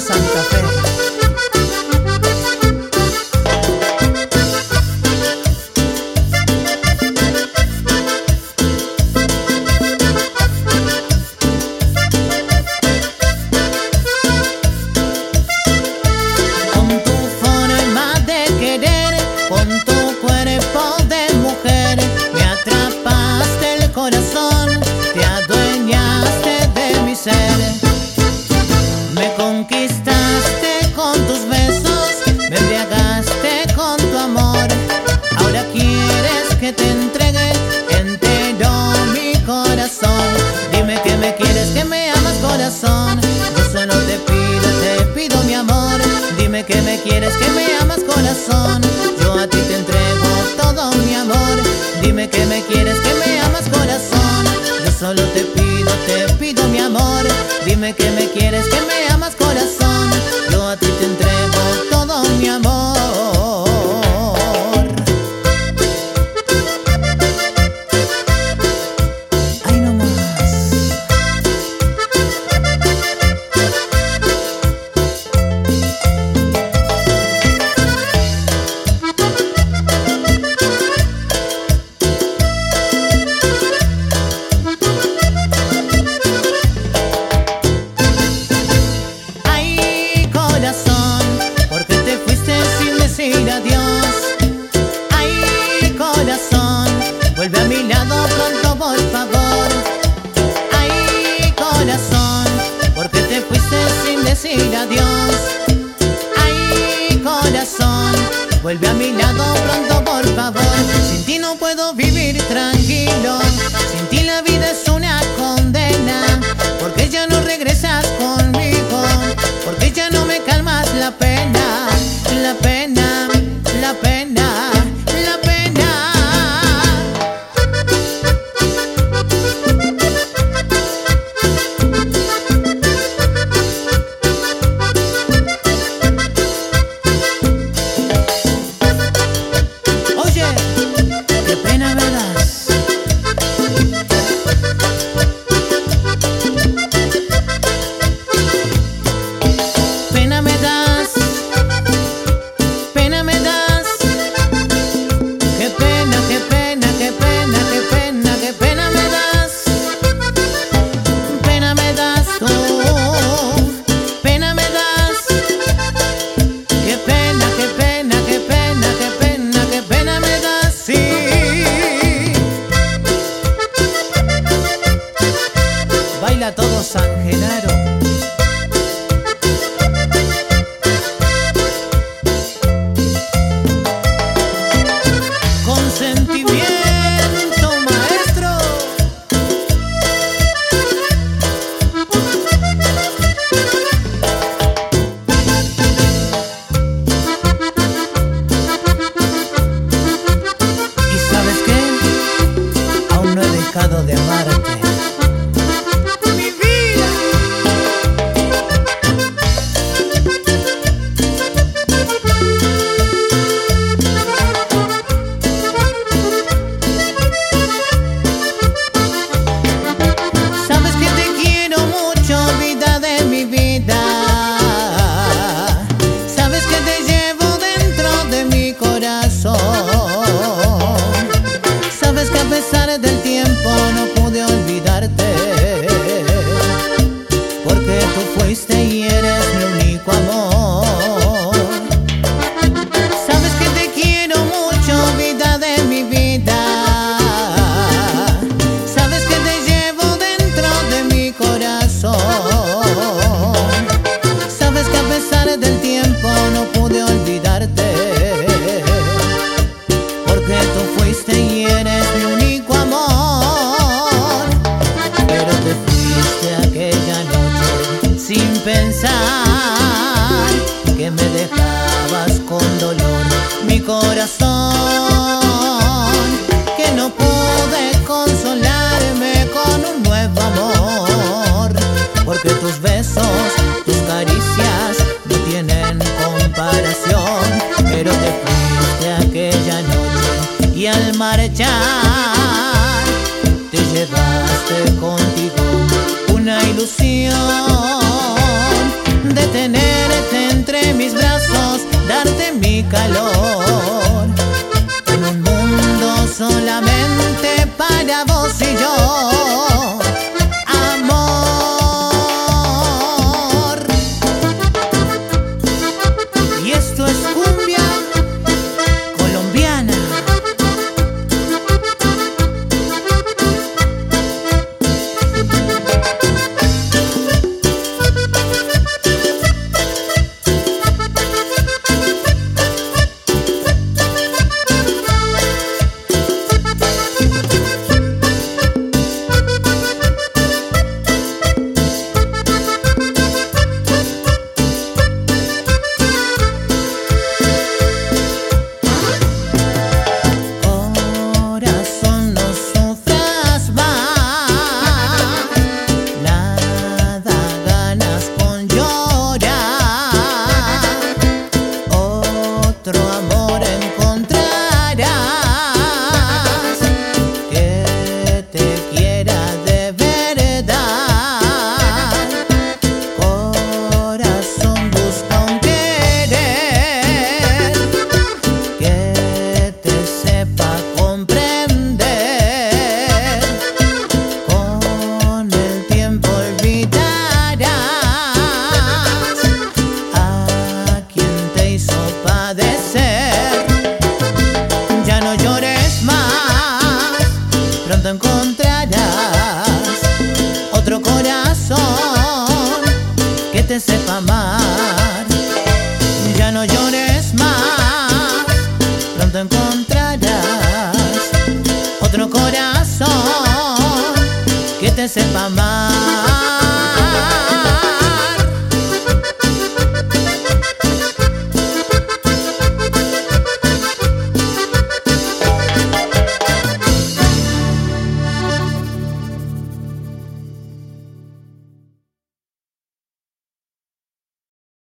Santa Fe. Me conquistaste con tus besos, me embriagaste con tu amor. Ahora quieres que te entregue entero mi corazón. Dime que me quieres, que me amas, corazón. Yo solo te pido mi amor. Dime que me quieres, que me amas, corazón. Yo a ti te entrego todo mi amor. Dime que me quieres, que me amas, corazón. Yo solo te pido mi amor. Dime que me quieres, que me amas, corazón. Yo a ti te entrego todo mi amor. Ay, no más. Adiós. Ay, corazón, vuelve a mi lado pronto, por favor. Ay, corazón, porque te fuiste sin decir adiós. Ay, corazón, vuelve a mi lado pronto, por favor. Sin ti no puedo vivir tranquilo, sin ti la vida es una condena. Porque ya no regresas conmigo, porque ya no me calmas la pena, la pena, la pena, la pena. Oye, qué pena me das. Pena me das. Pena me das. Qué pena, qué pena, qué pena, qué pena, qué pena me das. Pena me das tú. Pena me das. Qué pena, qué pena, qué pena, qué pena, qué pena me das, sí. Baila todo San Genaro. Sentimiento, maestro. ¿Y sabes qué? Aún no he dejado de amarte. Mi vida. Sabes que te quiero mucho, vida de mi vida. Sabes que te llevo dentro de mi corazón. Sabes que a pesar del tiempo no pude olvidarte, porque tú fuiste y eres mi único amor. Sabes que te quiero mucho, vida de mi vida. Sabes que te llevo dentro de mi corazón. Sabes que a pesar del tiempo no pude olvidarte, porque tú fuiste y eres mi único amor. Pero te fuiste aquella noche sin pensar que me dejabas con dolor mi corazón, que no pude consolarme con un nuevo amor, porque tus besos, tus caricias no tienen comparación. Pero te fuiste aquella noche y al marchar te llevaste contigo una ilusión de tener tenerte entre mis brazos, darte mi calor, en un mundo solamente para vos y yo. Amor. Y esto es cumbia colombiana. Otro amor encontrarás que te quiera de verdad. Corazón busca un querer que te sepa comprender. Con el tiempo olvidarás a quien te hizo padecer. Ya no llores más, pronto encontrarás otro corazón que te sepa amar. Ya no llores más, pronto encontrarás otro corazón que te sepa amar.